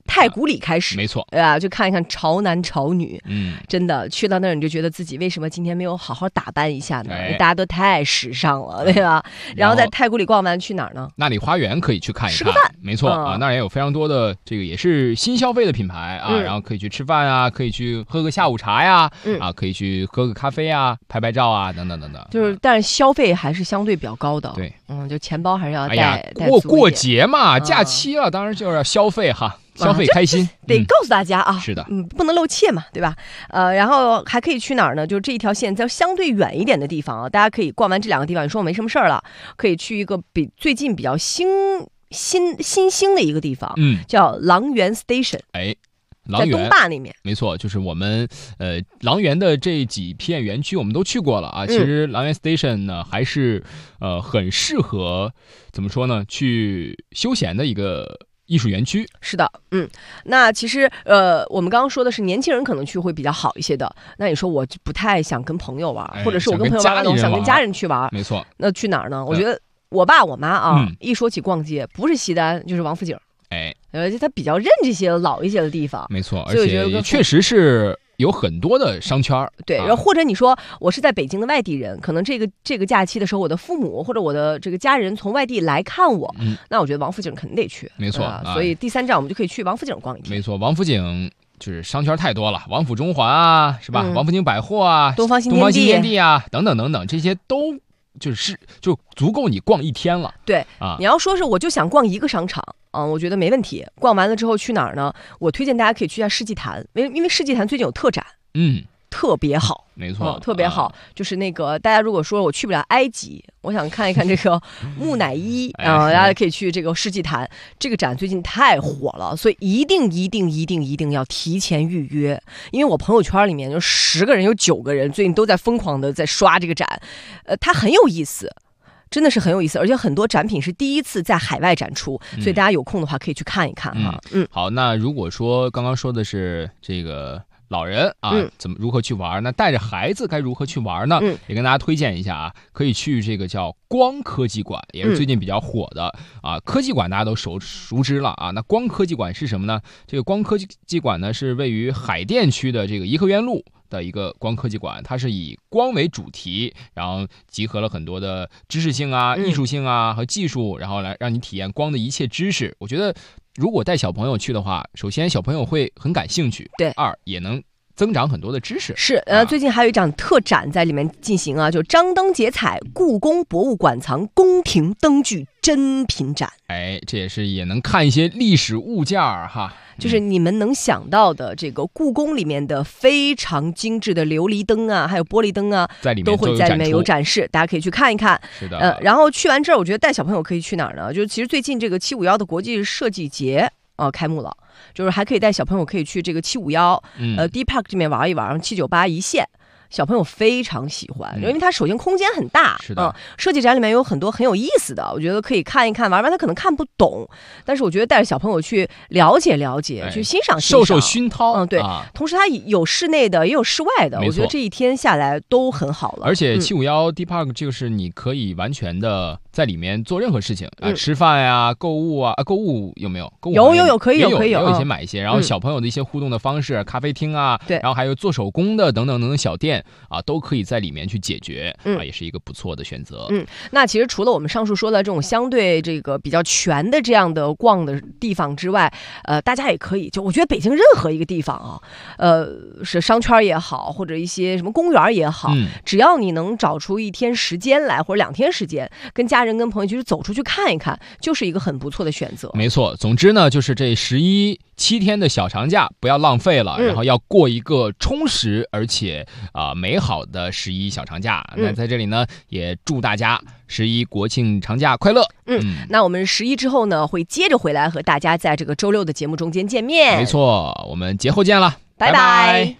太古里开始， 没错， 就看一看潮男潮女，真的去到那儿你就觉得自己为什么今天没有好好打扮一下呢？大家都太时尚了，对吧？然后在太古里逛完去哪儿呢？ 那里花园可以去看一看， 吃个饭， 没错啊，那儿也有非常多的这个也是新消费的品牌啊，然后可以去吃饭啊，可以去喝个下午茶呀，可以去喝个咖啡啊，拍拍照啊，等等等等。 就是，但是消费还是相对比较高的， 对， 就钱包还是要带。 过节嘛，假期了，当然就是要消费哈。消费开心， 得告诉大家啊， 是的， 不能露怯嘛，对吧？然后还可以去哪儿呢？就是这一条线在相对远一点的地方啊，大家可以逛完这2个地方，你说我没什么事儿了，可以去一个最近比较新兴的一个地方，叫狼园 Station， 狼园在东坝那面， 没错，就是我们狼园的这几片园区我们都去过了啊。其实狼园 Station 呢，还是很适合怎么说呢，去休闲的一个艺术园区。 是的，那其实我们刚刚说的是年轻人可能去会比较好一些的。那你说我就不太想跟朋友玩，或者是我跟朋友玩，我想跟家人去玩， 没错。 那去哪儿呢？我觉得我爸我妈啊，一说起逛街，不是西单就是王府井。他比较认这些老一些的地方， 没错，而且也确实是有很多的商圈。 对，然后或者你说我是在北京的外地人，可能这个假期的时候，我的父母或者我的这个家人从外地来看我，那我觉得王府井肯定得去， 没错。 所以第3站我们就可以去王府井逛一天。 没错，王府井就是商圈太多了，王府中环啊，是吧？王府井百货啊， 东方新天地啊，等等等等，这些都就足够你逛一天了。 对啊，你要说是我就想逛一个商场。我觉得没问题。逛完了之后去哪儿呢？我推荐大家可以去一下世纪坛，因为世纪坛最近有特展，特别好， 没错， 特别好。就是那个大家如果说我去不了埃及，我想看一看这个木乃伊大家可以去这个世纪坛。这个展最近太火了，所以一定要提前预约。因为我朋友圈里面就10个人有9个人最近都在疯狂的在刷这个展，它很有意思。真的是很有意思，而且很多展品是第一次在海外展出，所以大家有空的话可以去看一看哈。 好，那如果说刚刚说的是这个老人啊，如何去玩？那带着孩子该如何去玩呢？也跟大家推荐一下啊，可以去这个叫光科技馆，也是最近比较火的啊。科技馆大家都熟知了啊。那光科技馆是什么呢？这个光科技馆呢是位于海淀区的这个颐和园路的一个光科技馆，它是以光为主题，然后集合了很多的知识性啊、艺术性啊和技术，然后来让你体验光的一切知识。我觉得如果带小朋友去的话，首先小朋友会很感兴趣， 对 ；2也能增长很多的知识。 是，最近还有一场特展在里面进行啊，就张灯结彩，故宫博物馆藏宫廷灯具珍品展。 这也能看一些历史物件哈。 就是你们能想到的这个故宫里面的非常精致的琉璃灯啊，还有玻璃灯啊，都会在里面有展示，大家可以去看一看。 是的， 然后去完这儿，我觉得带小朋友可以去哪儿呢？就是其实最近这个751的国际设计节开幕了，就是还可以带小朋友可以去这个751D Park 这边玩一玩，798一线。小朋友非常喜欢，因为它首先空间很大， 是的， 设计展里面有很多很有意思的，我觉得可以看一看，玩完他可能看不懂，但是我觉得带着小朋友去了解了解，去欣赏欣赏， 受熏陶， 对，同时它有室内的也有室外的，我觉得这一天下来都很好了。 而且751 D Park 就是你可以完全的在里面做任何事情啊，吃饭呀、购物啊，购物有没有？购物有，可以有一些买一些，然后小朋友的一些互动的方式，咖啡厅啊， 对， 然后还有做手工的等等小店。都可以在里面去解决也是一个不错的选择。 那其实除了我们上述说的这种相对这个比较全的这样的逛的地方之外，大家也可以，就我觉得北京任何一个地方啊，是商圈也好，或者一些什么公园也好，只要你能找出1天时间来，或者2天时间，跟家人跟朋友就是走出去看一看，就是一个很不错的选择。 没错，总之呢，就是这7天的小长假不要浪费了，然后要过一个充实而且美好的11小长假。那在这里呢，也祝大家11国庆长假快乐。 那我们11之后呢，会接着回来和大家在这个周6的节目中间见面。 没错，我们节后见了， 拜拜。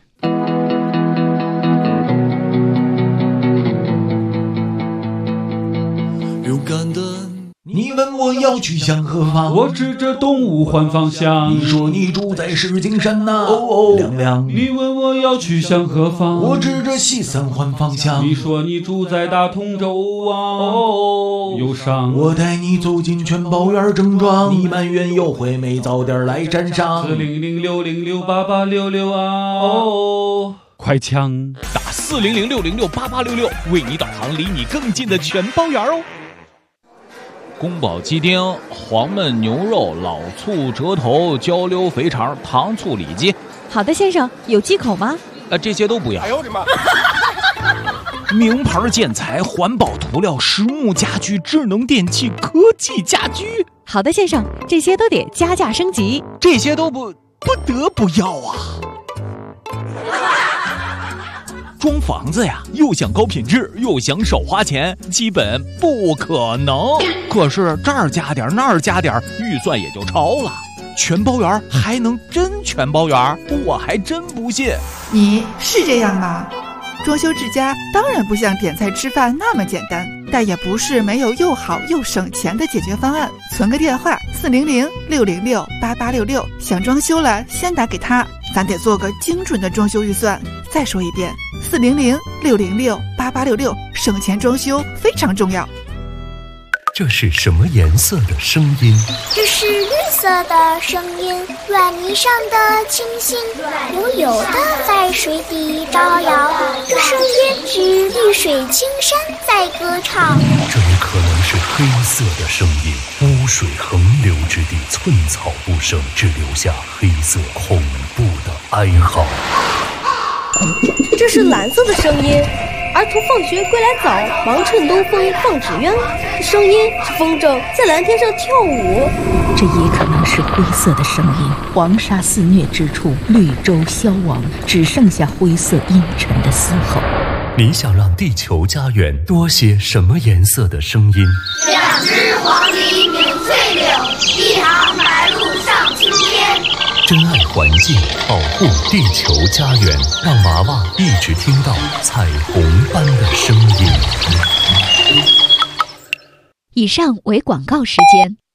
勇敢的你问我要去向何方， 我指着东吴环方向。 你说你住在石景山呐，亮亮。 你问我要去向何方， 我指着西三环方向。 你说你住在大同州啊，忧伤。 我带你走进全宝园正庄，你埋怨有惠美早点来沾上。 400-606-8866啊，快枪打400-606-8866，为你导航离你更近的全包园哦。宫保鸡丁、黄焖牛肉、老醋折头、焦溜肥肠、糖醋里脊。 好的，先生，有忌口吗？ 这些都不要。 哎呦我的妈！ 名牌建材、环保涂料、实木家居、智能电器、科技家居。 好的，先生，这些都得加价升级。 这些都不得不要啊！装房子呀，又想高品质，又想少花钱，基本不可能。可是这儿加点，那儿加点，预算也就超了。全包园还能真全包园？我还真不信。 你是这样吗？装修之家当然不像点菜吃饭那么简单，但也不是没有又好又省钱的解决方案。存个电话400-606-8866，想装修了先打给他，咱得做个精准的装修预算。再说一遍，400-606-8866，省钱装修非常重要。 这是什么颜色的声音？ 这是绿色的声音，软泥上的星星悠悠的在水底招摇，这声音是绿水青山在歌唱。 这也可能是黑色的声音，污水横流之地，寸草不生，只留下黑色恐怖的哀嚎。 这是蓝色的声音，儿童放学归来早，忙趁东风放纸鸢。这声音是风筝在蓝天上跳舞。 这也可能是灰色的声音，黄沙肆虐之处，绿洲消亡，只剩下灰色阴沉的嘶吼。 你想让地球家园多些什么颜色的声音 ？2只黄鹂鸣翠柳，1行白鹭上青天。 珍爱环境，保护地球家园，让娃娃一直听到彩虹般的声音。 以上为广告时间。